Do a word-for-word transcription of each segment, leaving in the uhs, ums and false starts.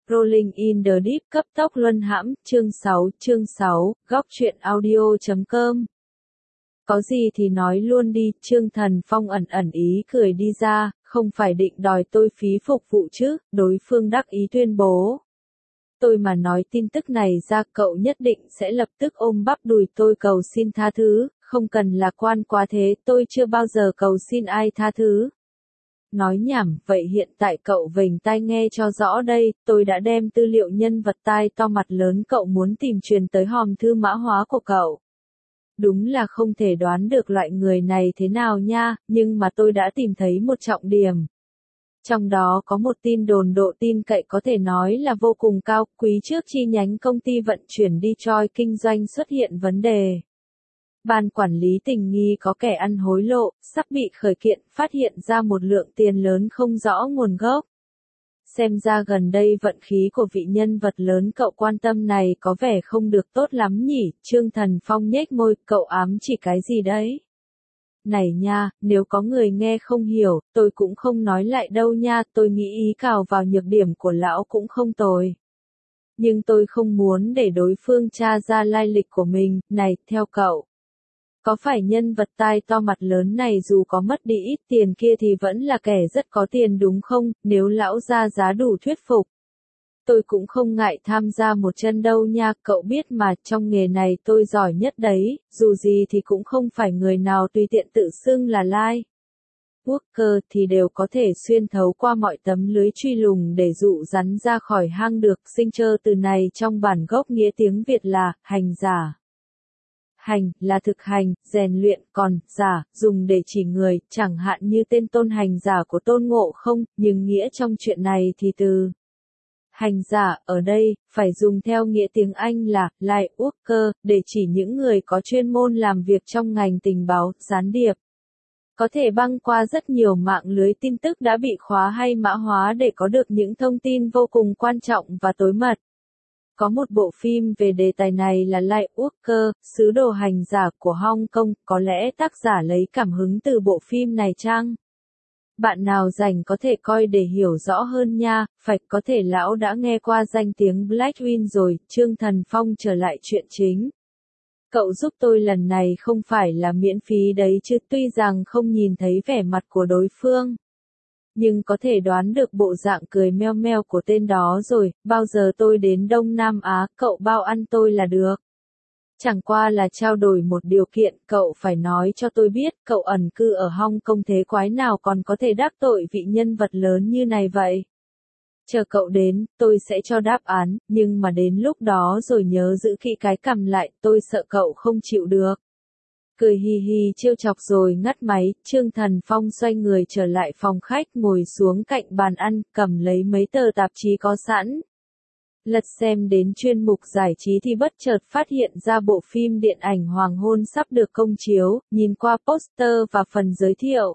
Rolling in the Deep cấp tốc luân hãm, chương sáu, chương sáu, góc truyện audio chấm com. Có gì thì nói luôn đi, Trương Thần Phong ẩn ẩn ý cười đi ra, không phải định đòi tôi phí phục vụ chứ, đối phương đắc ý tuyên bố. Tôi mà nói tin tức này ra cậu nhất định sẽ lập tức ôm bắp đùi tôi cầu xin tha thứ, không cần lạc quan quá thế, tôi chưa bao giờ cầu xin ai tha thứ. Nói nhảm, vậy hiện tại cậu vểnh tai nghe cho rõ đây, tôi đã đem tư liệu nhân vật tai to mặt lớn cậu muốn tìm truyền tới hòm thư mã hóa của cậu. Đúng là không thể đoán được loại người này thế nào nha, nhưng mà tôi đã tìm thấy một trọng điểm. Trong đó có một tin đồn độ tin cậy có thể nói là vô cùng cao, quý trước chi nhánh công ty vận chuyển Detroit kinh doanh xuất hiện vấn đề. Ban quản lý tình nghi có kẻ ăn hối lộ, sắp bị khởi kiện, phát hiện ra một lượng tiền lớn không rõ nguồn gốc. Xem ra gần đây vận khí của vị nhân vật lớn cậu quan tâm này có vẻ không được tốt lắm nhỉ, Trương Thần Phong nhếch môi, cậu ám chỉ cái gì đấy? Này nha, nếu có người nghe không hiểu, tôi cũng không nói lại đâu nha, tôi nghĩ ý cào vào nhược điểm của lão cũng không tồi. Nhưng tôi không muốn để đối phương tra ra lai lịch của mình, này, theo cậu. Có phải nhân vật tai to mặt lớn này dù có mất đi ít tiền kia thì vẫn là kẻ rất có tiền đúng không, nếu lão ra giá đủ thuyết phục. Tôi cũng không ngại tham gia một chân đâu nha, cậu biết mà, trong nghề này tôi giỏi nhất đấy, dù gì thì cũng không phải người nào tùy tiện tự xưng là lai. Walker thì đều có thể xuyên thấu qua mọi tấm lưới truy lùng để dụ rắn ra khỏi hang được, sinh chơ từ này trong bản gốc nghĩa tiếng Việt là, hành giả. Hành, là thực hành, rèn luyện, còn, giả, dùng để chỉ người, chẳng hạn như tên tôn hành giả của Tôn Ngộ Không, nhưng nghĩa trong chuyện này thì từ hành giả, ở đây, phải dùng theo nghĩa tiếng Anh là, light worker, để chỉ những người có chuyên môn làm việc trong ngành tình báo, gián điệp. Có thể băng qua rất nhiều mạng lưới tin tức đã bị khóa hay mã hóa để có được những thông tin vô cùng quan trọng và tối mật. Có một bộ phim về đề tài này là Light Worker, sứ đồ hành giả của Hong Kong, có lẽ tác giả lấy cảm hứng từ bộ phim này chăng? Bạn nào rảnh có thể coi để hiểu rõ hơn nha, phải có thể lão đã nghe qua danh tiếng Blackwing rồi, Trương Thần Phong trở lại chuyện chính. Cậu giúp tôi lần này không phải là miễn phí đấy chứ, tuy rằng không nhìn thấy vẻ mặt của đối phương. Nhưng có thể đoán được bộ dạng cười meo meo của tên đó rồi, bao giờ tôi đến Đông Nam Á, cậu bao ăn tôi là được. Chẳng qua là trao đổi một điều kiện, cậu phải nói cho tôi biết, cậu ẩn cư ở Hong Kong thế quái nào còn có thể đắc tội vị nhân vật lớn như này vậy. Chờ cậu đến, tôi sẽ cho đáp án, nhưng mà đến lúc đó rồi nhớ giữ kỹ cái cằm lại, tôi sợ cậu không chịu được. Cười hì hì trêu chọc rồi ngắt máy, Trương Thần Phong xoay người trở lại phòng khách ngồi xuống cạnh bàn ăn, cầm lấy mấy tờ tạp chí có sẵn. Lật xem đến chuyên mục giải trí thì bất chợt phát hiện ra bộ phim điện ảnh Hoàng Hôn sắp được công chiếu, nhìn qua poster và phần giới thiệu.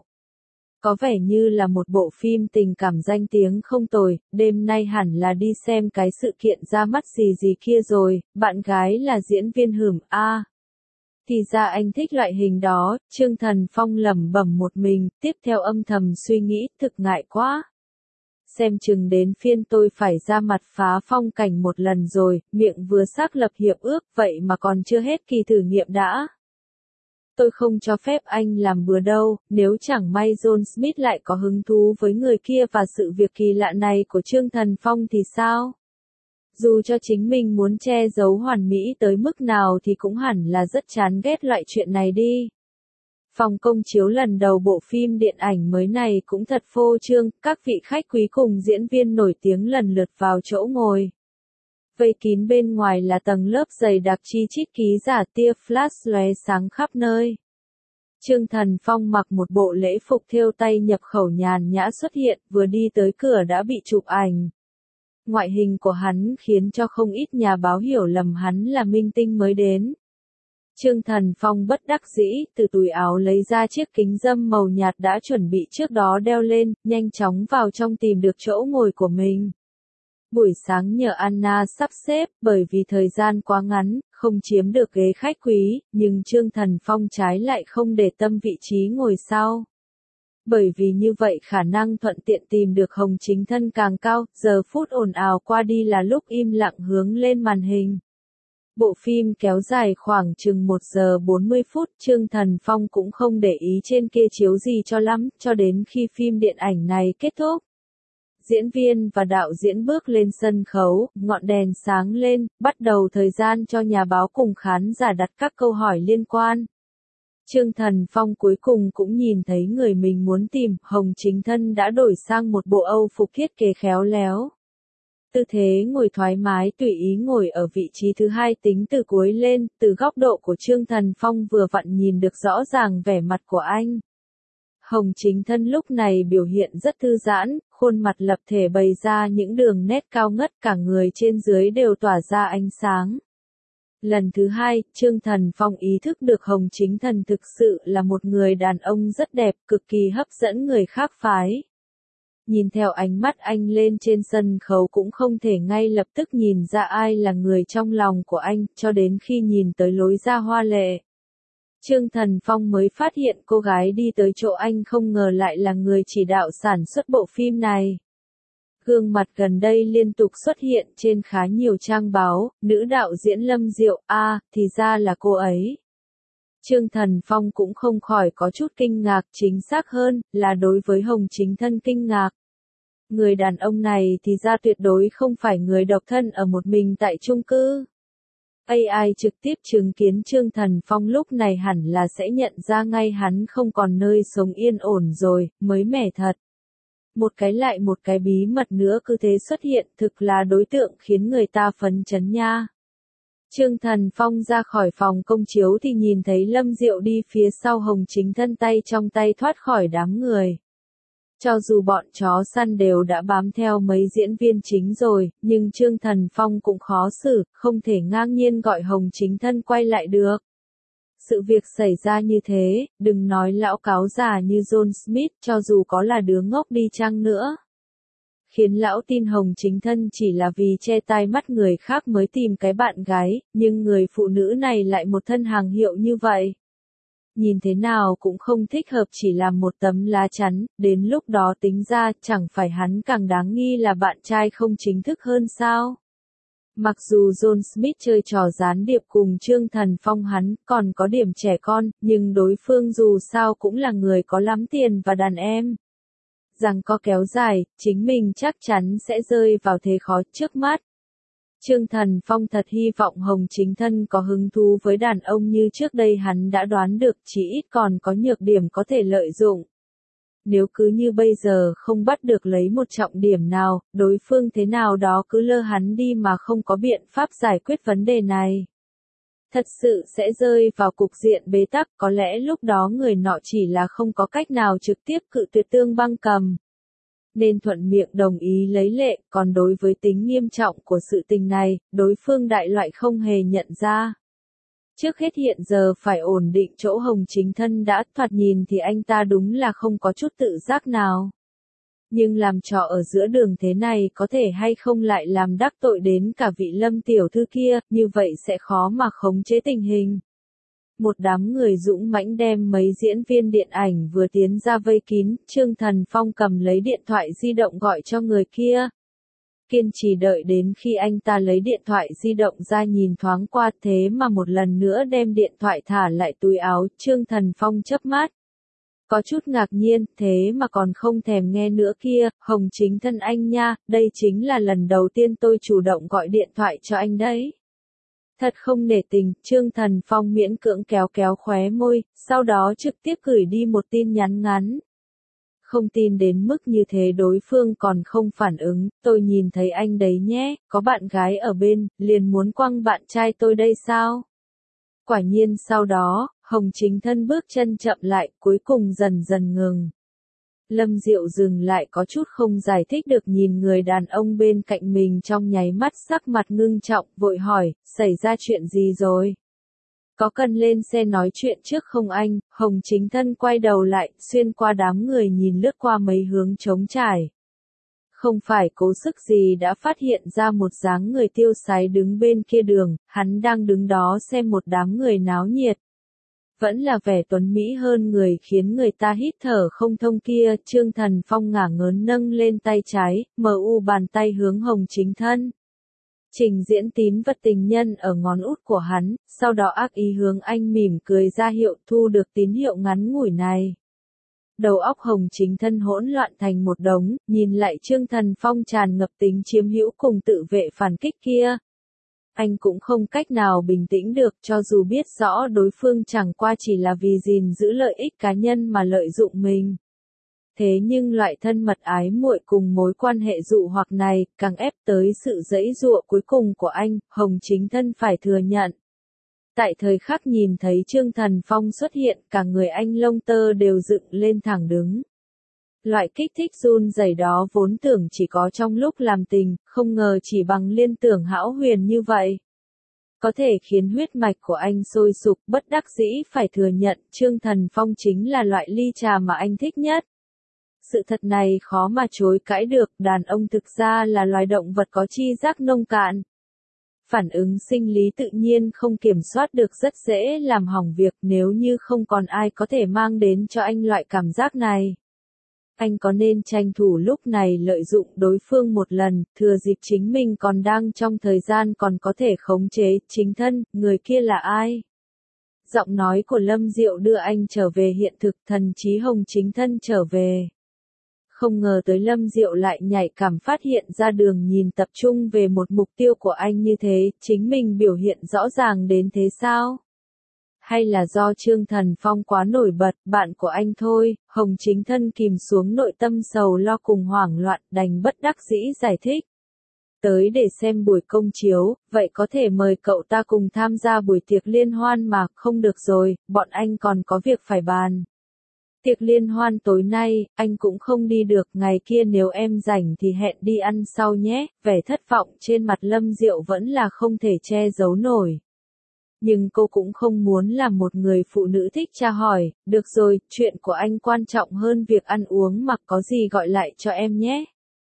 Có vẻ như là một bộ phim tình cảm danh tiếng không tồi, đêm nay hẳn là đi xem cái sự kiện ra mắt gì gì kia rồi, bạn gái là diễn viên Hửm A. Thì ra anh thích loại hình đó, Trương Thần Phong lẩm bẩm một mình, tiếp theo âm thầm suy nghĩ, thực ngại quá. Xem chừng đến phiên tôi phải ra mặt phá phong cảnh một lần rồi, miệng vừa xác lập hiệp ước, vậy mà còn chưa hết kỳ thử nghiệm đã. Tôi không cho phép anh làm bừa đâu, nếu chẳng may John Smith lại có hứng thú với người kia và sự việc kỳ lạ này của Trương Thần Phong thì sao? Dù cho chính mình muốn che giấu hoàn mỹ tới mức nào thì cũng hẳn là rất chán ghét loại chuyện này đi. Phòng công chiếu lần đầu bộ phim điện ảnh mới này cũng thật phô trương, các vị khách quý cùng diễn viên nổi tiếng lần lượt vào chỗ ngồi. Vây kín bên ngoài là tầng lớp dày đặc chi chít ký giả tia flash lóe sáng khắp nơi. Trương Thần Phong mặc một bộ lễ phục thêu tay nhập khẩu nhàn nhã xuất hiện, vừa đi tới cửa đã bị chụp ảnh. Ngoại hình của hắn khiến cho không ít nhà báo hiểu lầm hắn là minh tinh mới đến. Trương Thần Phong bất đắc dĩ, từ túi áo lấy ra chiếc kính râm màu nhạt đã chuẩn bị trước đó đeo lên, nhanh chóng vào trong tìm được chỗ ngồi của mình. Buổi sáng nhờ Anna sắp xếp, bởi vì thời gian quá ngắn, không chiếm được ghế khách quý, nhưng Trương Thần Phong trái lại không để tâm vị trí ngồi sau. Bởi vì như vậy khả năng thuận tiện tìm được Hồng Chính Thân càng cao, giờ phút ồn ào qua đi là lúc im lặng hướng lên màn hình. Bộ phim kéo dài khoảng chừng một giờ bốn mươi phút, Trương Thần Phong cũng không để ý trên kia chiếu gì cho lắm, cho đến khi phim điện ảnh này kết thúc. Diễn viên và đạo diễn bước lên sân khấu, ngọn đèn sáng lên, bắt đầu thời gian cho nhà báo cùng khán giả đặt các câu hỏi liên quan. Trương Thần Phong cuối cùng cũng nhìn thấy người mình muốn tìm, Hồng Chính Thân đã đổi sang một bộ Âu phục thiết kế khéo léo. Tư thế ngồi thoải mái tùy ý ngồi ở vị trí thứ hai tính từ cuối lên, từ góc độ của Trương Thần Phong vừa vặn nhìn được rõ ràng vẻ mặt của anh. Hồng Chính Thân lúc này biểu hiện rất thư giãn, khuôn mặt lập thể bày ra những đường nét cao ngất, cả người trên dưới đều tỏa ra ánh sáng. Lần thứ hai, Trương Thần Phong ý thức được Hồng Chính Thân thực sự là một người đàn ông rất đẹp, cực kỳ hấp dẫn người khác phái. Nhìn theo ánh mắt anh lên trên sân khấu cũng không thể ngay lập tức nhìn ra ai là người trong lòng của anh, cho đến khi nhìn tới lối ra hoa lệ. Trương Thần Phong mới phát hiện cô gái đi tới chỗ anh không ngờ lại là người chỉ đạo sản xuất bộ phim này. Gương mặt gần đây liên tục xuất hiện trên khá nhiều trang báo, nữ đạo diễn Lâm Diệu, a, à, thì ra là cô ấy. Trương Thần Phong cũng không khỏi có chút kinh ngạc, chính xác hơn, là đối với Hồng Chính Thân kinh ngạc. Người đàn ông này thì ra tuyệt đối không phải người độc thân ở một mình tại chung cư. a i trực tiếp chứng kiến Trương Thần Phong lúc này hẳn là sẽ nhận ra ngay hắn không còn nơi sống yên ổn rồi, mới mẻ thật. Một cái lại một cái bí mật nữa cứ thế xuất hiện, thực là đối tượng khiến người ta phấn chấn nha. Trương Thần Phong ra khỏi phòng công chiếu thì nhìn thấy Lâm Diệu đi phía sau Hồng Chính Thân tay trong tay thoát khỏi đám người. Cho dù bọn chó săn đều đã bám theo mấy diễn viên chính rồi, nhưng Trương Thần Phong cũng khó xử, không thể ngang nhiên gọi Hồng Chính Thân quay lại được. Sự việc xảy ra như thế, đừng nói lão cáo già như John Smith, cho dù có là đứa ngốc đi chăng nữa. Khiến lão tin Hồng Chính Thân chỉ là vì che tai mắt người khác mới tìm cái bạn gái, nhưng người phụ nữ này lại một thân hàng hiệu như vậy. Nhìn thế nào cũng không thích hợp, chỉ làm một tấm lá chắn, đến lúc đó tính ra chẳng phải hắn càng đáng nghi là bạn trai không chính thức hơn sao. Mặc dù John Smith chơi trò gián điệp cùng Trương Thần Phong hắn còn có điểm trẻ con, nhưng đối phương dù sao cũng là người có lắm tiền và đàn em. Rằng có kéo dài, chính mình chắc chắn sẽ rơi vào thế khó trước mắt. Trương Thần Phong thật hy vọng Hồng Chính Thân có hứng thú với đàn ông như trước đây hắn đã đoán được, chỉ ít còn có nhược điểm có thể lợi dụng. Nếu cứ như bây giờ không bắt được lấy một trọng điểm nào, đối phương thế nào đó cứ lơ hắn đi mà không có biện pháp giải quyết vấn đề này. Thật sự sẽ rơi vào cục diện bế tắc, có lẽ lúc đó người nọ chỉ là không có cách nào trực tiếp cự tuyệt Tương Băng Cầm. Nên thuận miệng đồng ý lấy lệ, còn đối với tính nghiêm trọng của sự tình này, đối phương đại loại không hề nhận ra. Trước hết hiện giờ phải ổn định chỗ Hồng Chính Thân đã, thoạt nhìn thì anh ta đúng là không có chút tự giác nào. Nhưng làm trò ở giữa đường thế này có thể hay không lại làm đắc tội đến cả vị Lâm tiểu thư kia, như vậy sẽ khó mà khống chế tình hình. Một đám người dũng mãnh đem mấy diễn viên điện ảnh vừa tiến ra vây kín, Trương Thần Phong cầm lấy điện thoại di động gọi cho người kia. Kiên trì đợi đến khi anh ta lấy điện thoại di động ra nhìn thoáng qua, thế mà một lần nữa đem điện thoại thả lại túi áo, Trương Thần Phong chớp mắt. Có chút ngạc nhiên, thế mà còn không thèm nghe nữa kia, Hồng Chính Thân anh nha, đây chính là lần đầu tiên tôi chủ động gọi điện thoại cho anh đấy. Thật không nể tình, Trương Thần Phong miễn cưỡng kéo kéo khóe môi, sau đó trực tiếp gửi đi một tin nhắn ngắn. Không tin đến mức như thế đối phương còn không phản ứng, tôi nhìn thấy anh đấy nhé, có bạn gái ở bên, liền muốn quăng bạn trai tôi đây sao? Quả nhiên sau đó, Hồng Chính Thân bước chân chậm lại, cuối cùng dần dần ngừng. Lâm Diệu dừng lại có chút không giải thích được nhìn người đàn ông bên cạnh mình trong nháy mắt, sắc mặt ngưng trọng, vội hỏi, xảy ra chuyện gì rồi? Có cần lên xe nói chuyện trước không anh? Hồng Chính Thân quay đầu lại, xuyên qua đám người nhìn lướt qua mấy hướng trống trải. Không phải cố sức gì đã phát hiện ra một dáng người tiêu sái đứng bên kia đường, hắn đang đứng đó xem một đám người náo nhiệt. Vẫn là vẻ tuấn mỹ hơn người khiến người ta hít thở không thông kia, Trương Thần Phong ngả ngớn nâng lên tay trái, mờ u bàn tay hướng Hồng Chính Thân. Trình diễn tín vật tình nhân ở ngón út của hắn, sau đó ác ý hướng anh mỉm cười ra hiệu thu được tín hiệu ngắn ngủi này. Đầu óc Hồng Chính Thân hỗn loạn thành một đống, nhìn lại Trương Thần Phong tràn ngập tính chiếm hữu cùng tự vệ phản kích kia. Anh cũng không cách nào bình tĩnh được, cho dù biết rõ đối phương chẳng qua chỉ là vì gìn giữ lợi ích cá nhân mà lợi dụng mình. Thế nhưng loại thân mật ái muội cùng mối quan hệ dụ hoặc này, càng ép tới sự giãy giụa cuối cùng của anh, Hồng Chính Thân phải thừa nhận. Tại thời khắc nhìn thấy Trương Thần Phong xuất hiện, cả người anh lông tơ đều dựng lên thẳng đứng. Loại kích thích run rẩy đó vốn tưởng chỉ có trong lúc làm tình, không ngờ chỉ bằng liên tưởng hão huyền như vậy. Có thể khiến huyết mạch của anh sôi sục, bất đắc dĩ phải thừa nhận Trương Thần Phong chính là loại ly trà mà anh thích nhất. Sự thật này khó mà chối cãi được, đàn ông thực ra là loài động vật có tri giác nông cạn. Phản ứng sinh lý tự nhiên không kiểm soát được rất dễ làm hỏng việc, nếu như không còn ai có thể mang đến cho anh loại cảm giác này. Anh có nên tranh thủ lúc này lợi dụng đối phương một lần, thừa dịp chính mình còn đang trong thời gian còn có thể khống chế chính thân, người kia là ai? Giọng nói của Lâm Diệu đưa anh trở về hiện thực, thần trí Hồng Chính Thân trở về. Không ngờ tới Lâm Diệu lại nhạy cảm phát hiện ra đường nhìn tập trung về một mục tiêu của anh như thế, chính mình biểu hiện rõ ràng đến thế sao? Hay là do Trương Thần Phong quá nổi bật, bạn của anh thôi, Hồng Chính Thân kìm xuống nội tâm sầu lo cùng hoảng loạn, đành bất đắc dĩ giải thích. Tới để xem buổi công chiếu, vậy có thể mời cậu ta cùng tham gia buổi tiệc liên hoan mà, không được rồi, bọn anh còn có việc phải bàn. Tiệc liên hoan tối nay, anh cũng không đi được, ngày kia nếu em rảnh thì hẹn đi ăn sau nhé, vẻ thất vọng trên mặt Lâm Diệu vẫn là không thể che giấu nổi. Nhưng cô cũng không muốn làm một người phụ nữ thích tra hỏi, được rồi, chuyện của anh quan trọng hơn việc ăn uống mà, có gì gọi lại cho em nhé.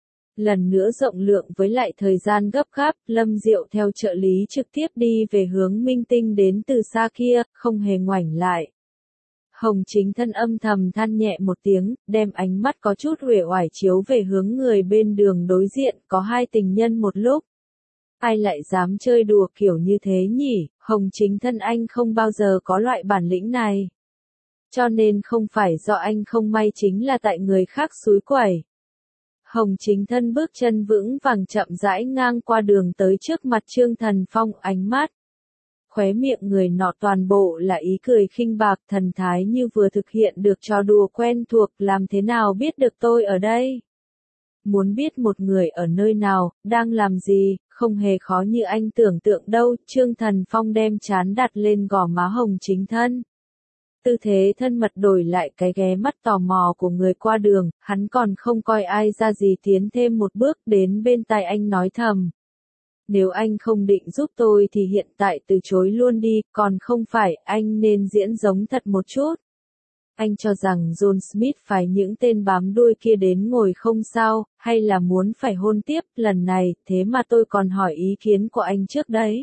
Lần nữa rộng lượng với lại thời gian gấp gáp, Lâm Diệu theo trợ lý trực tiếp đi về hướng minh tinh đến từ xa kia, không hề ngoảnh lại. Hồng Chính Thân âm thầm than nhẹ một tiếng, đem ánh mắt có chút uể oải chiếu về hướng người bên đường đối diện, có hai tình nhân một lúc. Ai lại dám chơi đùa kiểu như thế nhỉ, Hồng Chính Thân anh không bao giờ có loại bản lĩnh này. Cho nên không phải do anh không may chính là tại người khác xúi quẩy. Hồng Chính Thân bước chân vững vàng chậm rãi ngang qua đường tới trước mặt Trương Thần Phong, ánh mắt. Khóe miệng người nọ toàn bộ là ý cười khinh bạc, thần thái như vừa thực hiện được trò đùa quen thuộc, làm thế nào biết được tôi ở đây. Muốn biết một người ở nơi nào, đang làm gì, không hề khó như anh tưởng tượng đâu, Trương Thần Phong đem trán đặt lên gò má Hồng Chính Thân. Tư thế thân mật đổi lại cái ghé mắt tò mò của người qua đường, hắn còn không coi ai ra gì tiến thêm một bước đến bên tai anh nói thầm. Nếu anh không định giúp tôi thì hiện tại từ chối luôn đi, còn không phải anh nên diễn giống thật một chút. Anh cho rằng John Smith phải những tên bám đuôi kia đến ngồi không sao, hay là muốn phải hôn tiếp lần này, thế mà tôi còn hỏi ý kiến của anh trước đấy.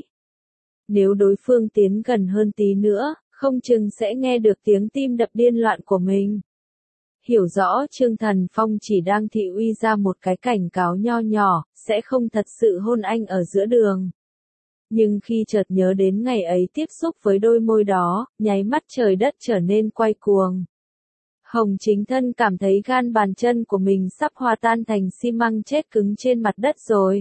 Nếu đối phương tiến gần hơn tí nữa, không chừng sẽ nghe được tiếng tim đập điên loạn của mình. Hiểu rõ Trương Thần Phong chỉ đang thị uy ra một cái cảnh cáo nho nhỏ, sẽ không thật sự hôn anh ở giữa đường. Nhưng khi chợt nhớ đến ngày ấy tiếp xúc với đôi môi đó, nháy mắt trời đất trở nên quay cuồng. Hồng Chính Thân cảm thấy gan bàn chân của mình sắp hòa tan thành xi măng chết cứng trên mặt đất rồi.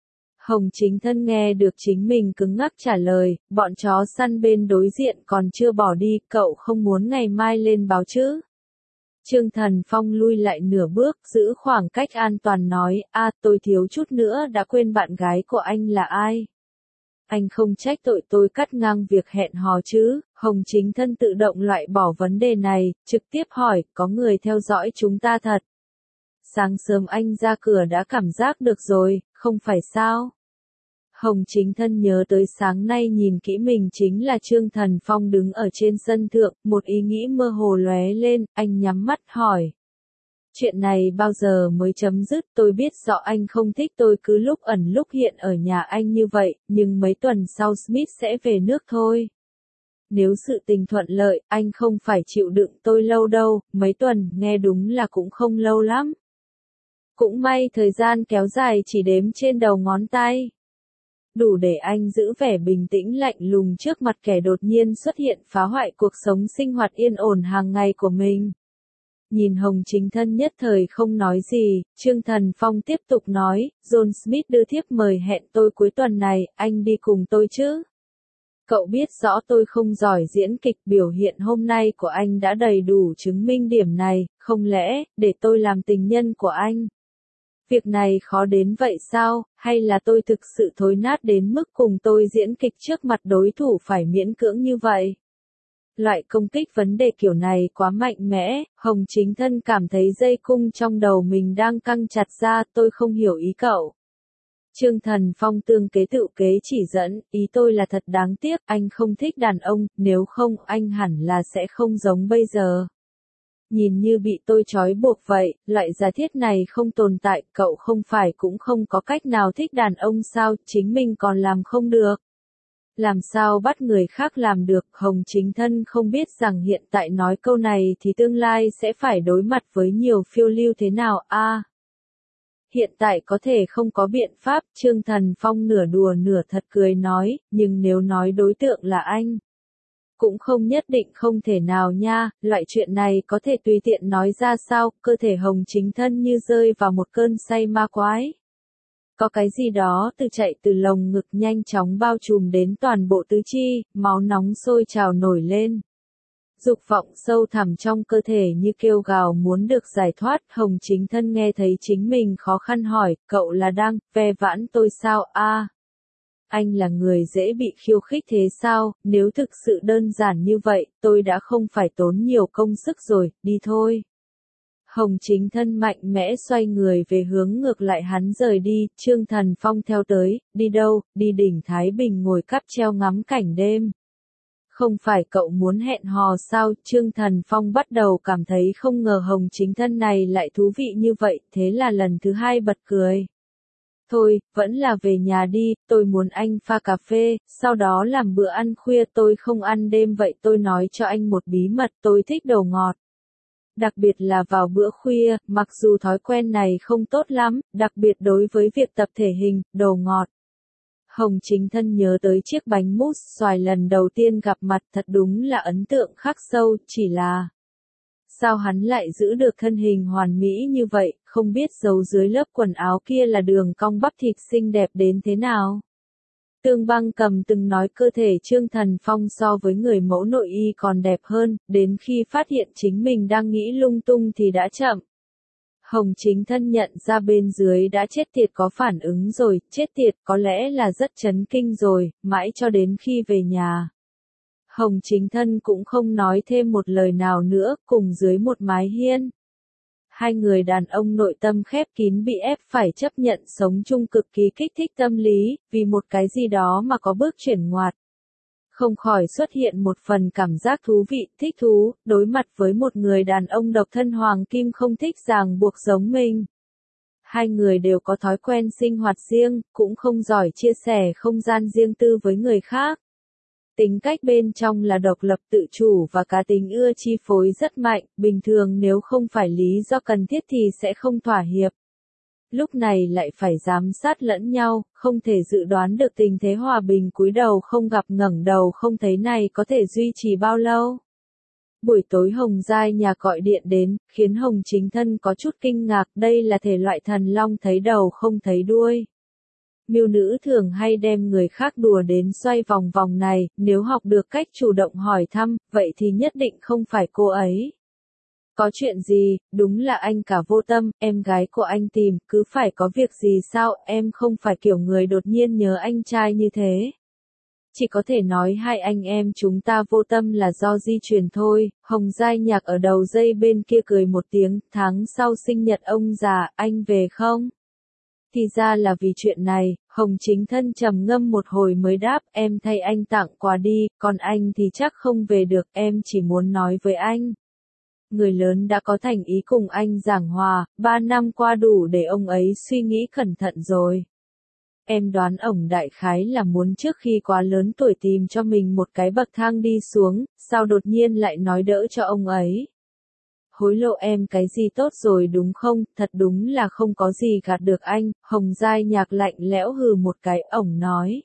Hồng Chính Thân nghe được chính mình cứng ngắc trả lời, bọn chó săn bên đối diện còn chưa bỏ đi, cậu không muốn ngày mai lên báo chứ? Trương Thần Phong lui lại nửa bước, giữ khoảng cách an toàn nói, a tôi thiếu chút nữa đã quên bạn gái của anh là ai. Anh không trách tội tôi cắt ngang việc hẹn hò chứ, Hồng Chính Thân tự động loại bỏ vấn đề này, trực tiếp hỏi, có người theo dõi chúng ta thật. Sáng sớm anh ra cửa đã cảm giác được rồi, không phải sao? Hồng Chính Thân nhớ tới sáng nay nhìn kỹ mình chính là Trương Thần Phong đứng ở trên sân thượng, một ý nghĩ mơ hồ lóe lên, anh nhắm mắt hỏi. Chuyện này bao giờ mới chấm dứt, tôi biết rõ anh không thích tôi cứ lúc ẩn lúc hiện ở nhà anh như vậy, nhưng mấy tuần sau Smith sẽ về nước thôi. Nếu sự tình thuận lợi, anh không phải chịu đựng tôi lâu đâu, mấy tuần, nghe đúng là cũng không lâu lắm. Cũng may thời gian kéo dài chỉ đếm trên đầu ngón tay. Đủ để anh giữ vẻ bình tĩnh lạnh lùng trước mặt kẻ đột nhiên xuất hiện phá hoại cuộc sống sinh hoạt yên ổn hàng ngày của mình. Nhìn Hồng Chính Thân nhất thời không nói gì, Trương Thần Phong tiếp tục nói, John Smith đưa thiếp mời hẹn tôi cuối tuần này, anh đi cùng tôi chứ? Cậu biết rõ tôi không giỏi diễn kịch, biểu hiện hôm nay của anh đã đầy đủ chứng minh điểm này, không lẽ, để tôi làm tình nhân của anh? Việc này khó đến vậy sao, hay là tôi thực sự thối nát đến mức cùng tôi diễn kịch trước mặt đối thủ phải miễn cưỡng như vậy? Loại công kích vấn đề kiểu này quá mạnh mẽ, Hồng Chính Thân cảm thấy dây cung trong đầu mình đang căng chặt ra, tôi không hiểu ý cậu. Trương Thần Phong tương kế tự kế chỉ dẫn, ý tôi là thật đáng tiếc, anh không thích đàn ông, nếu không anh hẳn là sẽ không giống bây giờ. Nhìn như bị tôi trói buộc vậy, loại giả thiết này không tồn tại, cậu không phải cũng không có cách nào thích đàn ông sao, chính mình còn làm không được. Làm sao bắt người khác làm được, Hồng Chính Thân không biết rằng hiện tại nói câu này thì tương lai sẽ phải đối mặt với nhiều phiêu lưu thế nào a. À, hiện tại có thể không có biện pháp, Trương Thần Phong nửa đùa nửa thật cười nói, nhưng nếu nói đối tượng là anh, cũng không nhất định không thể nào nha, loại chuyện này có thể tùy tiện nói ra sao, cơ thể Hồng Chính Thân như rơi vào một cơn say ma quái. Có cái gì đó từ chạy từ lồng ngực nhanh chóng bao trùm đến toàn bộ tứ chi, máu nóng sôi trào nổi lên. Dục vọng sâu thẳm trong cơ thể như kêu gào muốn được giải thoát, Hồng Chính Thân nghe thấy chính mình khó khăn hỏi, cậu là đang ve vãn tôi sao a? À, anh là người dễ bị khiêu khích thế sao, nếu thực sự đơn giản như vậy, tôi đã không phải tốn nhiều công sức rồi, đi thôi. Hồng Chính Thân mạnh mẽ xoay người về hướng ngược lại hắn rời đi, Trương Thần Phong theo tới, đi đâu, đi đỉnh Thái Bình ngồi cáp treo ngắm cảnh đêm. Không phải cậu muốn hẹn hò sao, Trương Thần Phong bắt đầu cảm thấy không ngờ Hồng Chính Thân này lại thú vị như vậy, thế là lần thứ hai bật cười. Thôi, vẫn là về nhà đi, tôi muốn anh pha cà phê, sau đó làm bữa ăn khuya, tôi không ăn đêm vậy, tôi nói cho anh một bí mật, tôi thích đồ ngọt. Đặc biệt là vào bữa khuya, mặc dù thói quen này không tốt lắm, đặc biệt đối với việc tập thể hình, đồ ngọt. Hồng Chính Thân nhớ tới chiếc bánh mousse xoài lần đầu tiên gặp mặt, thật đúng là ấn tượng khắc sâu, chỉ là sao hắn lại giữ được thân hình hoàn mỹ như vậy, không biết giấu dưới lớp quần áo kia là đường cong bắp thịt xinh đẹp đến thế nào. Tương Băng Cầm từng nói cơ thể Trương Thần Phong so với người mẫu nội y còn đẹp hơn, đến khi phát hiện chính mình đang nghĩ lung tung thì đã chậm. Hồng Chính Thân nhận ra bên dưới đã chết tiệt có phản ứng rồi, chết tiệt có lẽ là rất chấn kinh rồi, mãi cho đến khi về nhà. Hồng Chính Thân cũng không nói thêm một lời nào nữa, cùng dưới một mái hiên. Hai người đàn ông nội tâm khép kín bị ép phải chấp nhận sống chung cực kỳ kích thích tâm lý, vì một cái gì đó mà có bước chuyển ngoặt. Không khỏi xuất hiện một phần cảm giác thú vị, thích thú, đối mặt với một người đàn ông độc thân hoàng kim không thích ràng buộc giống mình. Hai người đều có thói quen sinh hoạt riêng, cũng không giỏi chia sẻ không gian riêng tư với người khác. Tính cách bên trong là độc lập tự chủ và cá tính ưa chi phối rất mạnh, bình thường nếu không phải lý do cần thiết thì sẽ không thỏa hiệp. Lúc này lại phải giám sát lẫn nhau, không thể dự đoán được tình thế hòa bình cúi đầu không gặp ngẩng đầu không thấy này có thể duy trì bao lâu. Buổi tối Hồng Giai nhà gọi điện đến, khiến Hồng Chính Thân có chút kinh ngạc, đây là thể loại thần long thấy đầu không thấy đuôi. Miêu nữ thường hay đem người khác đùa đến xoay vòng vòng này, nếu học được cách chủ động hỏi thăm, vậy thì nhất định không phải cô ấy. Có chuyện gì, đúng là anh cả vô tâm, em gái của anh tìm, cứ phải có việc gì sao, em không phải kiểu người đột nhiên nhớ anh trai như thế. Chỉ có thể nói hai anh em chúng ta vô tâm là do di truyền thôi, Hồng Giai Nhạc ở đầu dây bên kia cười một tiếng, tháng sau sinh nhật ông già, anh về không? Thì ra là vì chuyện này, Hồng Chính Thân trầm ngâm một hồi mới đáp, em thay anh tặng quà đi, còn anh thì chắc không về được, em chỉ muốn nói với anh. Người lớn đã có thành ý cùng anh giảng hòa, ba năm qua đủ để ông ấy suy nghĩ cẩn thận rồi. Em đoán ổng đại khái là muốn trước khi quá lớn tuổi tìm cho mình một cái bậc thang đi xuống, sao đột nhiên lại nói đỡ cho ông ấy. Hối lộ em cái gì tốt rồi đúng không, thật đúng là không có gì gạt được anh, Hồng Giai Nhạc lạnh lẽo hừ một cái, ổng nói.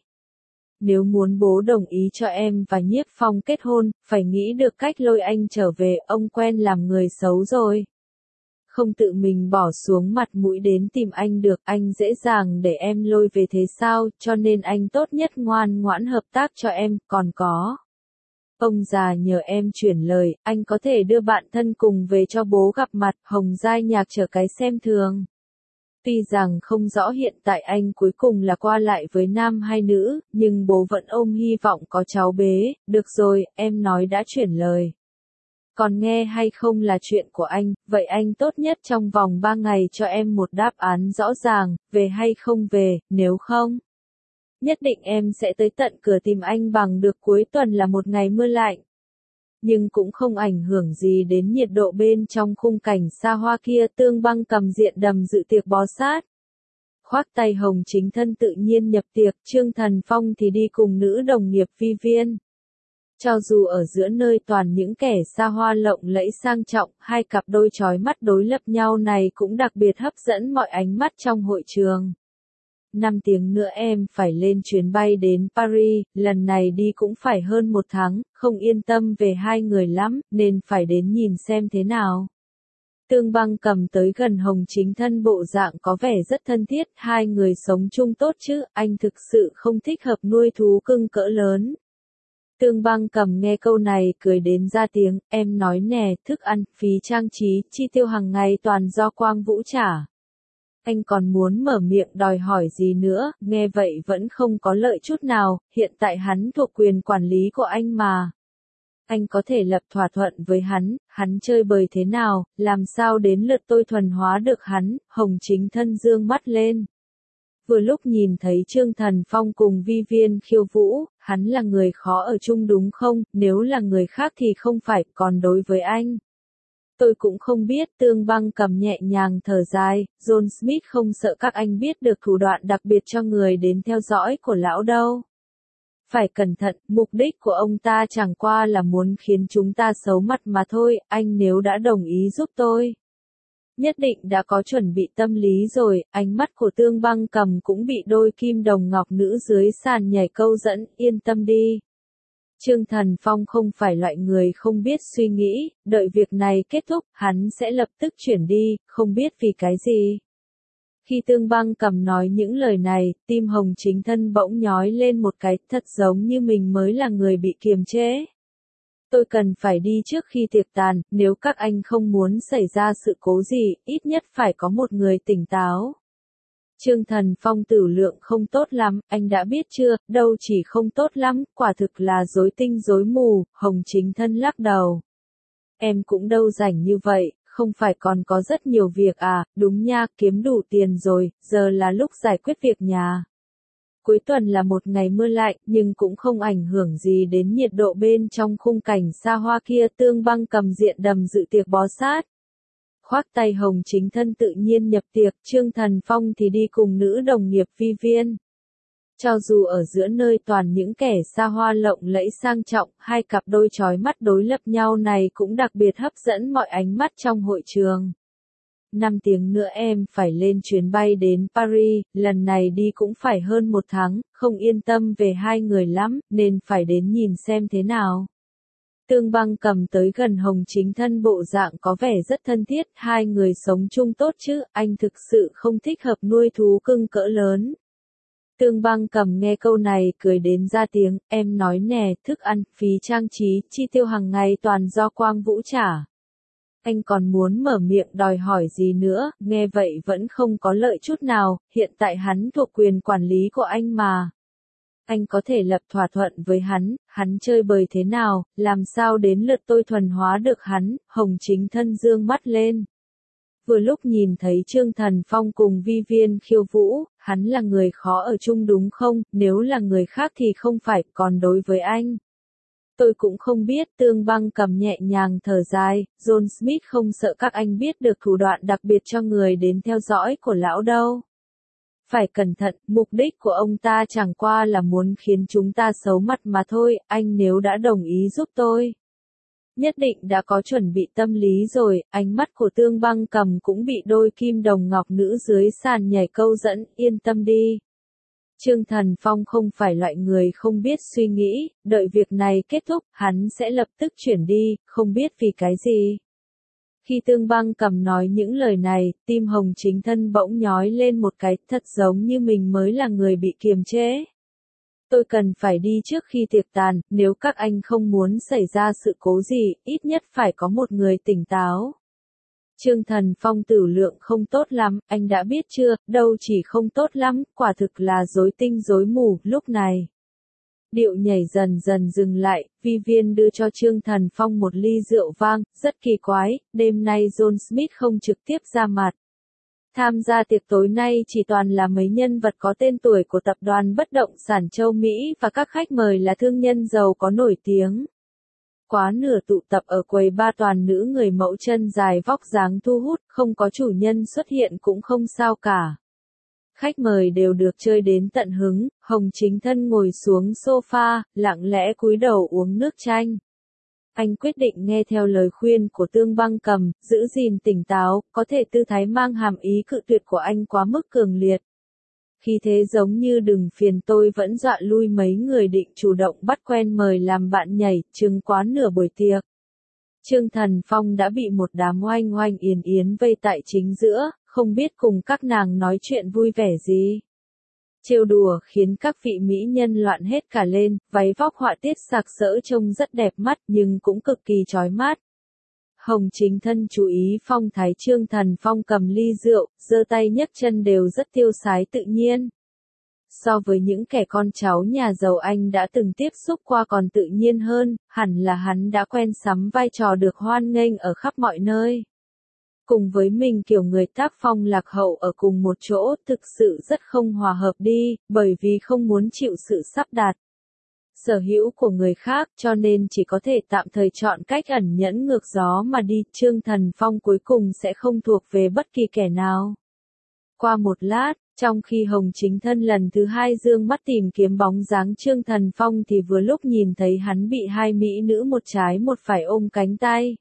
Nếu muốn bố đồng ý cho em và Nhiếp Phong kết hôn, phải nghĩ được cách lôi anh trở về, ông quen làm người xấu rồi. Không tự mình bỏ xuống mặt mũi đến tìm anh được, anh dễ dàng để em lôi về thế sao, cho nên anh tốt nhất ngoan ngoãn hợp tác cho em, còn có. Ông già nhờ em chuyển lời, anh có thể đưa bạn thân cùng về cho bố gặp mặt, Hồng Giai Nhạc trở cái xem thường. Tuy rằng không rõ hiện tại anh cuối cùng là qua lại với nam hay nữ, nhưng bố vẫn ôm hy vọng có cháu bế, được rồi, em nói đã chuyển lời. Còn nghe hay không là chuyện của anh, vậy anh tốt nhất trong vòng ba ngày cho em một đáp án rõ ràng, về hay không về, nếu không. Nhất định em sẽ tới tận cửa tìm anh bằng được cuối tuần là một ngày mưa lạnh. Nhưng cũng không ảnh hưởng gì đến nhiệt độ bên trong khung cảnh xa hoa kia, Tương Băng cầm diện đầm dự tiệc bó sát. Khoác tay Hồng Chính Thân tự nhiên nhập tiệc, Trương Thần Phong thì đi cùng nữ đồng nghiệp Vivian. Cho dù ở giữa nơi toàn những kẻ xa hoa lộng lẫy sang trọng, hai cặp đôi chói mắt đối lập nhau này cũng đặc biệt hấp dẫn mọi ánh mắt trong hội trường. Năm tiếng nữa em phải lên chuyến bay đến Paris, lần này đi cũng phải hơn một tháng, không yên tâm về hai người lắm, nên phải đến nhìn xem thế nào. Tương Băng cầm tới gần Hồng Chính Thân bộ dạng có vẻ rất thân thiết, hai người sống chung tốt chứ, anh thực sự không thích hợp nuôi thú cưng cỡ lớn. Tương Băng cầm nghe câu này cười đến ra tiếng, em nói nè, thức ăn, phí trang trí, chi tiêu hàng ngày toàn do Quang Vũ trả. Anh còn muốn mở miệng đòi hỏi gì nữa, nghe vậy vẫn không có lợi chút nào, hiện tại hắn thuộc quyền quản lý của anh mà. Anh có thể lập thỏa thuận với hắn, hắn chơi bời thế nào, làm sao đến lượt tôi thuần hóa được hắn, Hồng Chính Thân dương mắt lên. Vừa lúc nhìn thấy Trương Thần Phong cùng Vivian khiêu vũ, hắn là người khó ở chung đúng không, nếu là người khác thì không phải, còn đối với anh. Tôi cũng không biết, Tương Băng cầm nhẹ nhàng thở dài, John Smith không sợ các anh biết được thủ đoạn đặc biệt cho người đến theo dõi của lão đâu. Phải cẩn thận, mục đích của ông ta chẳng qua là muốn khiến chúng ta xấu mặt mà thôi, anh nếu đã đồng ý giúp tôi. Nhất định đã có chuẩn bị tâm lý rồi, ánh mắt của Tương Băng cầm cũng bị đôi kim đồng ngọc nữ dưới sàn nhảy câu dẫn, yên tâm đi. Trương Thần Phong không phải loại người không biết suy nghĩ, đợi việc này kết thúc, hắn sẽ lập tức chuyển đi, không biết vì cái gì. Khi Tương Băng cầm nói những lời này, tim Hồng Chính Thân bỗng nhói lên một cái, thật giống như mình mới là người bị kiềm chế. Tôi cần phải đi trước khi tiệc tàn, nếu các anh không muốn xảy ra sự cố gì, ít nhất phải có một người tỉnh táo. Trương Thần Phong tử lượng không tốt lắm, anh đã biết chưa, đâu chỉ không tốt lắm, quả thực là rối tinh rối mù, Hồng Chính Thân lắc đầu. Em cũng đâu rảnh như vậy, không phải còn có rất nhiều việc à, đúng nha, kiếm đủ tiền rồi, giờ là lúc giải quyết việc nhà. Cuối tuần là một ngày mưa lạnh, nhưng cũng không ảnh hưởng gì đến nhiệt độ bên trong khung cảnh xa hoa kia, Tương Băng cầm diện đầm dự tiệc bó sát. Khoác tay Hồng Chính Thân tự nhiên nhập tiệc, Trương Thần Phong thì đi cùng nữ đồng nghiệp Vivian. Cho dù ở giữa nơi toàn những kẻ xa hoa lộng lẫy sang trọng, hai cặp đôi chói mắt đối lập nhau này cũng đặc biệt hấp dẫn mọi ánh mắt trong hội trường. Năm tiếng nữa em phải lên chuyến bay đến Paris, lần này đi cũng phải hơn một tháng, không yên tâm về hai người lắm, nên phải đến nhìn xem thế nào. Tương Băng cầm tới gần Hồng Chính Thân bộ dạng có vẻ rất thân thiết, hai người sống chung tốt chứ, anh thực sự không thích hợp nuôi thú cưng cỡ lớn. Tương Băng cầm nghe câu này cười đến ra tiếng, em nói nè, thức ăn, phí trang trí, chi tiêu hàng ngày toàn do Quang Vũ trả. Anh còn muốn mở miệng đòi hỏi gì nữa, nghe vậy vẫn không có lợi chút nào, hiện tại hắn thuộc quyền quản lý của anh mà. Anh có thể lập thỏa thuận với hắn, hắn chơi bời thế nào, làm sao đến lượt tôi thuần hóa được hắn, Hồng Chính Thân dương mắt lên. Vừa lúc nhìn thấy Trương Thần Phong cùng Vivian khiêu vũ, hắn là người khó ở chung đúng không, nếu là người khác thì không phải, còn đối với anh. Tôi cũng không biết, Tương Băng cầm nhẹ nhàng thở dài, John Smith không sợ các anh biết được thủ đoạn đặc biệt cho người đến theo dõi của lão đâu. phải cẩn thận, mục đích của ông ta chẳng qua là muốn khiến chúng ta xấu mặt mà thôi, anh nếu đã đồng ý giúp tôi. Nhất định đã có chuẩn bị tâm lý rồi, ánh mắt của Tương Băng Cầm cũng bị đôi kim đồng ngọc nữ dưới sàn nhảy câu dẫn, yên tâm đi. Trương Thần Phong không phải loại người không biết suy nghĩ, đợi việc này kết thúc, hắn sẽ lập tức chuyển đi, không biết vì cái gì. Khi Tương Băng Cầm nói những lời này, tim Hồng Chính Thân bỗng nhói lên một cái, thật giống như mình mới là người bị kiềm chế. Tôi cần phải đi trước khi tiệc tàn, nếu các anh không muốn xảy ra sự cố gì, ít nhất phải có một người tỉnh táo. Trương Thần Phong tử lượng không tốt lắm, anh đã biết chưa, đâu chỉ không tốt lắm, quả thực là rối tinh rối mù, lúc này. Điệu nhảy dần dần dừng lại, Vi Viên đưa cho Trương Thần Phong một ly rượu vang, rất kỳ quái, đêm nay John Smith không trực tiếp ra mặt. Tham gia tiệc tối nay chỉ toàn là mấy nhân vật có tên tuổi của tập đoàn bất động sản châu Mỹ và các khách mời là thương nhân giàu có nổi tiếng. Quá nửa tụ tập ở quầy ba toàn nữ người mẫu chân dài vóc dáng thu hút, không có chủ nhân xuất hiện cũng không sao cả. Khách mời đều được chơi đến tận hứng, Hồng Chính Thân ngồi xuống sofa, lặng lẽ cúi đầu uống nước chanh. Anh quyết định nghe theo lời khuyên của Tương Băng Cầm, giữ gìn tỉnh táo, có thể tư thái mang hàm ý cự tuyệt của anh quá mức cường liệt. Khi thế giống như đừng phiền tôi vẫn dọa lui mấy người định chủ động bắt quen mời làm bạn nhảy, chừng quá nửa buổi tiệc. Trương Thần Phong đã bị một đám oanh oanh yến yến vây tại chính giữa, không biết cùng các nàng nói chuyện vui vẻ gì. Trêu đùa khiến các vị mỹ nhân loạn hết cả lên, váy vóc họa tiết sặc sỡ trông rất đẹp mắt nhưng cũng cực kỳ chói mắt. Hồng Chính Thân chú ý phong thái Trương Thần Phong cầm ly rượu, giơ tay nhấc chân đều rất tiêu sái tự nhiên. So với những kẻ con cháu nhà giàu anh đã từng tiếp xúc qua còn tự nhiên hơn, hẳn là hắn đã quen sắm vai trò được hoan nghênh ở khắp mọi nơi. Cùng với mình kiểu người tác phong lạc hậu ở cùng một chỗ thực sự rất không hòa hợp đi, bởi vì không muốn chịu sự sắp đặt sở hữu của người khác cho nên chỉ có thể tạm thời chọn cách ẩn nhẫn ngược gió mà đi. Trương Thần Phong cuối cùng sẽ không thuộc về bất kỳ kẻ nào. Qua một lát, trong khi Hồng Chính Thân lần thứ hai dương mắt tìm kiếm bóng dáng Trương Thần Phong thì vừa lúc nhìn thấy hắn bị hai mỹ nữ một trái một phải ôm cánh tay.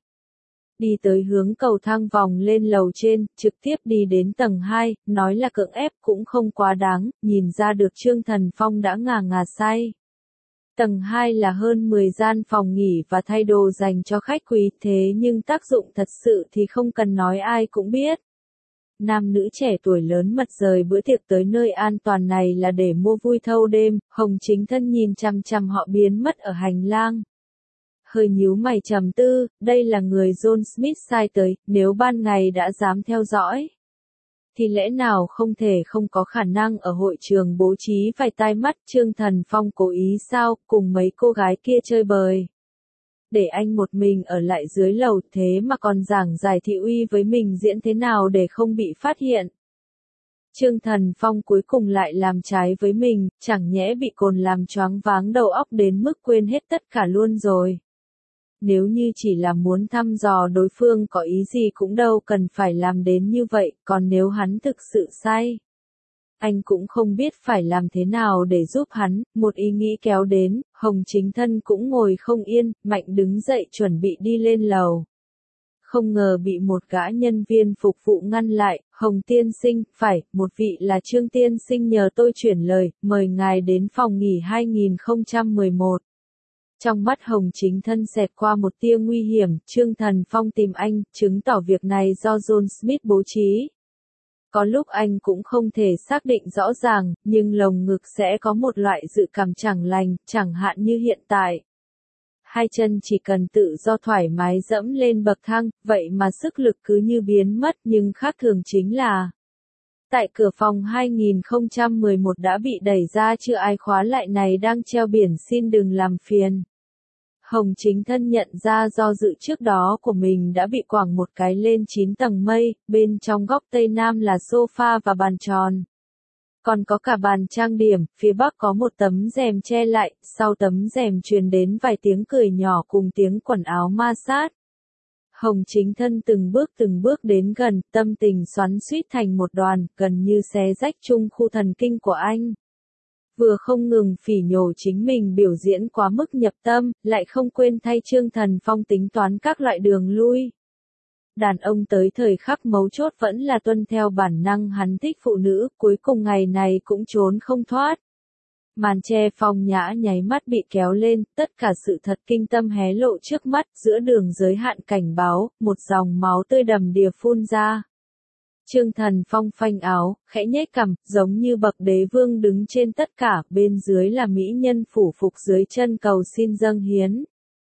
Đi tới hướng cầu thang vòng lên lầu trên, trực tiếp đi đến tầng hai, nói là cưỡng ép cũng không quá đáng, nhìn ra được Trương Thần Phong đã ngà ngà say. Tầng hai là hơn mười gian phòng nghỉ và thay đồ dành cho khách quý, thế nhưng tác dụng thật sự thì không cần nói ai cũng biết. Nam nữ trẻ tuổi lớn mật rời bữa tiệc tới nơi an toàn này là để mua vui thâu đêm, Hồng Chính Thân nhìn chằm chằm họ biến mất ở hành lang. Hơi nhíu mày trầm tư, đây là người John Smith sai tới, nếu ban ngày đã dám theo dõi. Thì lẽ nào không thể không có khả năng ở hội trường bố trí vài tai mắt. Trương Thần Phong cố ý sao, cùng mấy cô gái kia chơi bời. Để anh một mình ở lại dưới lầu thế mà còn giảng giải thị uy với mình diễn thế nào để không bị phát hiện. Trương Thần Phong cuối cùng lại làm trái với mình, chẳng nhẽ bị cồn làm choáng váng đầu óc đến mức quên hết tất cả luôn rồi. Nếu như chỉ là muốn thăm dò đối phương có ý gì cũng đâu cần phải làm đến như vậy, còn nếu hắn thực sự sai, anh cũng không biết phải làm thế nào để giúp hắn. Một ý nghĩ kéo đến, Hồng Chính Thân cũng ngồi không yên, mạnh đứng dậy chuẩn bị đi lên lầu. Không ngờ bị một gã nhân viên phục vụ ngăn lại. Hồng tiên sinh, phải, một vị là Trương tiên sinh nhờ tôi chuyển lời, mời ngài đến phòng nghỉ hai nghìn không trăm mười một. Trong mắt Hồng Chính Thân xẹt qua một tia nguy hiểm, Trương Thần Phong tìm anh, chứng tỏ việc này do John Smith bố trí. Có lúc anh cũng không thể xác định rõ ràng, nhưng lồng ngực sẽ có một loại dự cảm chẳng lành, chẳng hạn như hiện tại. Hai chân chỉ cần tự do thoải mái dẫm lên bậc thang, vậy mà sức lực cứ như biến mất, nhưng khác thường chính là tại cửa phòng hai nghìn không trăm mười một đã bị đẩy ra chưa ai khóa lại này đang treo biển xin đừng làm phiền. Hồng Chính Thân nhận ra do dự trước đó của mình đã bị quẳng một cái lên chín tầng mây, bên trong góc tây nam là sofa và bàn tròn. Còn có cả bàn trang điểm, phía bắc có một tấm rèm che lại, sau tấm rèm truyền đến vài tiếng cười nhỏ cùng tiếng quần áo ma sát. Hồng Chính Thân từng bước từng bước đến gần, tâm tình xoắn xuýt thành một đoàn, gần như xé rách trung khu thần kinh của anh. Vừa không ngừng phỉ nhổ chính mình biểu diễn quá mức nhập tâm, lại không quên thay Trương Thần Phong tính toán các loại đường lui. Đàn ông tới thời khắc mấu chốt vẫn là tuân theo bản năng hắn thích phụ nữ, cuối cùng ngày này cũng trốn không thoát. Màn che phong nhã nháy mắt bị kéo lên, tất cả sự thật kinh tâm hé lộ trước mắt, giữa đường giới hạn cảnh báo, một dòng máu tươi đầm đìa phun ra. Trương Thần Phong phanh áo, khẽ nhếch cằm, giống như bậc đế vương đứng trên tất cả, bên dưới là mỹ nhân phủ phục dưới chân cầu xin dâng hiến.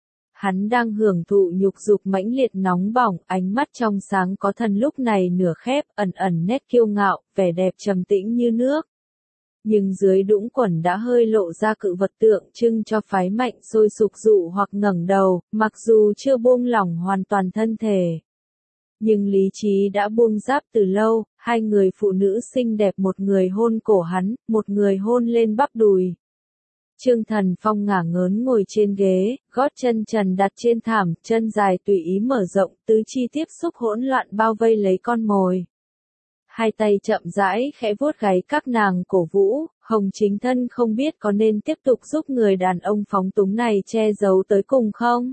Hắn đang hưởng thụ nhục dục mãnh liệt nóng bỏng, ánh mắt trong sáng có thần lúc này nửa khép, ẩn ẩn nét kiêu ngạo, vẻ đẹp trầm tĩnh như nước. Nhưng dưới đũng quần đã hơi lộ ra cự vật tượng trưng cho phái mạnh sôi sục dụ hoặc ngẩng đầu, mặc dù chưa buông lỏng hoàn toàn thân thể. Nhưng lý trí đã buông giáp từ lâu, hai người phụ nữ xinh đẹp, một người hôn cổ hắn, một người hôn lên bắp đùi. Trương Thần Phong ngả ngớn ngồi trên ghế, gót chân trần đặt trên thảm, chân dài tùy ý mở rộng, tứ chi tiếp xúc hỗn loạn bao vây lấy con mồi. Hai tay chậm rãi khẽ vuốt gáy các nàng cổ vũ, Hồng Chính Thân không biết có nên tiếp tục giúp người đàn ông phóng túng này che giấu tới cùng không?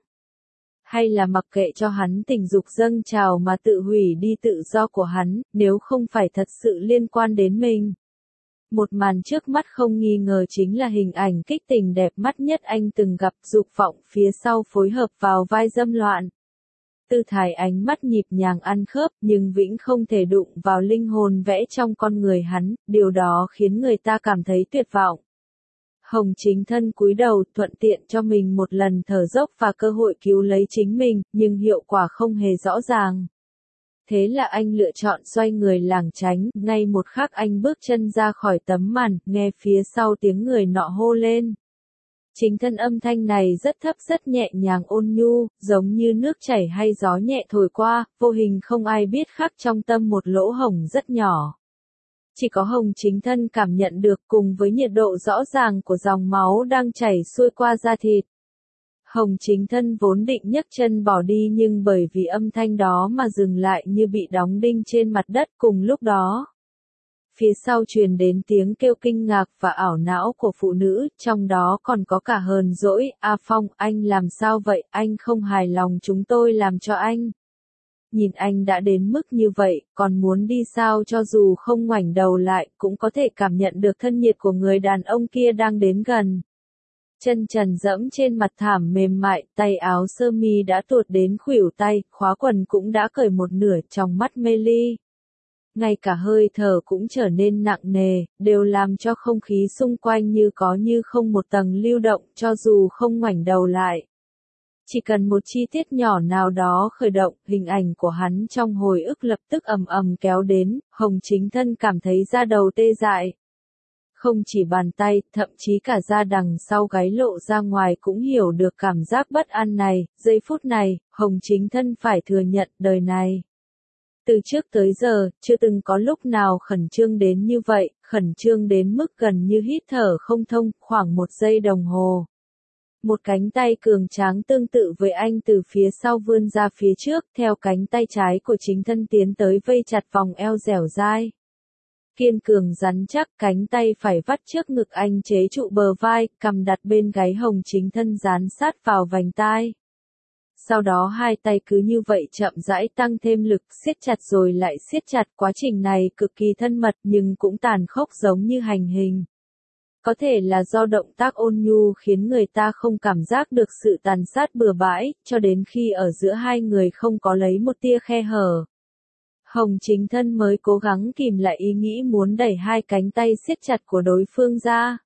Hay là mặc kệ cho hắn tình dục dâng trào mà tự hủy đi tự do của hắn, nếu không phải thật sự liên quan đến mình. Một màn trước mắt không nghi ngờ chính là hình ảnh kích tình đẹp mắt nhất anh từng gặp, dục vọng phía sau phối hợp vào vai dâm loạn. Tư thái ánh mắt nhịp nhàng ăn khớp nhưng vĩnh không thể đụng vào linh hồn vẽ trong con người hắn, điều đó khiến người ta cảm thấy tuyệt vọng. Hồng Chính Thân cúi đầu thuận tiện cho mình một lần thở dốc và cơ hội cứu lấy chính mình, nhưng hiệu quả không hề rõ ràng. Thế là anh lựa chọn xoay người lảng tránh, ngay một khắc anh bước chân ra khỏi tấm màn, nghe phía sau tiếng người nọ hô lên. Chính Thân âm thanh này rất thấp rất nhẹ nhàng ôn nhu, giống như nước chảy hay gió nhẹ thổi qua, vô hình không ai biết khắc trong tâm một lỗ hổng rất nhỏ. Chỉ có Hồng Chính Thân cảm nhận được cùng với nhiệt độ rõ ràng của dòng máu đang chảy xuôi qua da thịt. Hồng Chính Thân vốn định nhấc chân bỏ đi nhưng bởi vì âm thanh đó mà dừng lại như bị đóng đinh trên mặt đất cùng lúc đó. Phía sau truyền đến tiếng kêu kinh ngạc và ảo não của phụ nữ, trong đó còn có cả hờn dỗi, A Phong, anh làm sao vậy, anh không hài lòng chúng tôi làm cho anh. Nhìn anh đã đến mức như vậy, còn muốn đi sao cho dù không ngoảnh đầu lại, cũng có thể cảm nhận được thân nhiệt của người đàn ông kia đang đến gần. Chân trần dẫm trên mặt thảm mềm mại, tay áo sơ mi đã tuột đến khuỷu tay, khóa quần cũng đã cởi một nửa, trong mắt mê ly. Ngay cả hơi thở cũng trở nên nặng nề, đều làm cho không khí xung quanh như có như không một tầng lưu động, cho dù không ngoảnh đầu lại. Chỉ cần một chi tiết nhỏ nào đó khởi động, hình ảnh của hắn trong hồi ức lập tức ầm ầm kéo đến, Hồng Chính Thân cảm thấy da đầu tê dại. Không chỉ bàn tay, thậm chí cả da đằng sau gáy lộ ra ngoài cũng hiểu được cảm giác bất an này, giây phút này, Hồng Chính Thân phải thừa nhận đời này. Từ trước tới giờ, chưa từng có lúc nào khẩn trương đến như vậy, khẩn trương đến mức gần như hít thở không thông, khoảng một giây đồng hồ. Một cánh tay cường tráng tương tự với anh từ phía sau vươn ra phía trước, theo cánh tay trái của Chính Thân tiến tới vây chặt vòng eo dẻo dai. Kiên cường rắn chắc, cánh tay phải vắt trước ngực anh chế trụ bờ vai, cầm đặt bên gáy Hồng Chính Thân dán sát vào vành tai. Sau đó hai tay cứ như vậy chậm rãi tăng thêm lực, siết chặt rồi lại siết chặt, quá trình này cực kỳ thân mật nhưng cũng tàn khốc giống như hành hình. Có thể là do động tác ôn nhu khiến người ta không cảm giác được sự tàn sát bừa bãi, cho đến khi ở giữa hai người không có lấy một tia khe hở. Hồng Chính Thân mới cố gắng kìm lại ý nghĩ muốn đẩy hai cánh tay siết chặt của đối phương ra.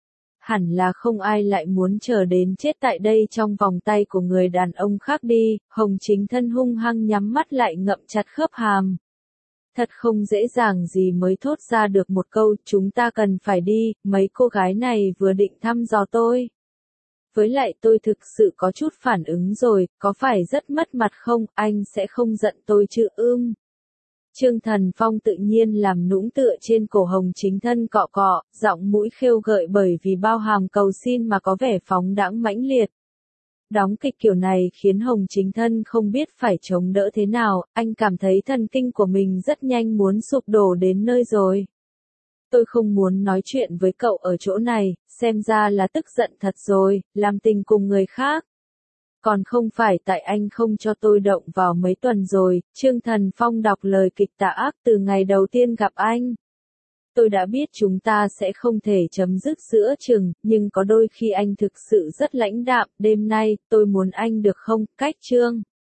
Hẳn là không ai lại muốn chờ đến chết tại đây trong vòng tay của người đàn ông khác đi, Hồng Chính Thân hung hăng nhắm mắt lại ngậm chặt khớp hàm. Thật không dễ dàng gì mới thốt ra được một câu, chúng ta cần phải đi, mấy cô gái này vừa định thăm dò tôi. Với lại tôi thực sự có chút phản ứng rồi, có phải rất mất mặt không, anh sẽ không giận tôi chứ ưm. Trương Thần Phong tự nhiên làm nũng tựa trên cổ Hồng Chính Thân cọ cọ, giọng mũi khêu gợi bởi vì bao hàm cầu xin mà có vẻ phóng đãng mãnh liệt. Đóng kịch kiểu này khiến Hồng Chính Thân không biết phải chống đỡ thế nào, anh cảm thấy thần kinh của mình rất nhanh muốn sụp đổ đến nơi rồi. Tôi không muốn nói chuyện với cậu ở chỗ này, xem ra là tức giận thật rồi, làm tình cùng người khác. Còn không phải tại anh không cho tôi động vào mấy tuần rồi, Trương Thần Phong đọc lời kịch tà ác từ ngày đầu tiên gặp anh. Tôi đã biết chúng ta sẽ không thể chấm dứt giữa chừng, nhưng có đôi khi anh thực sự rất lãnh đạm, đêm nay, tôi muốn anh được không, cách Trương.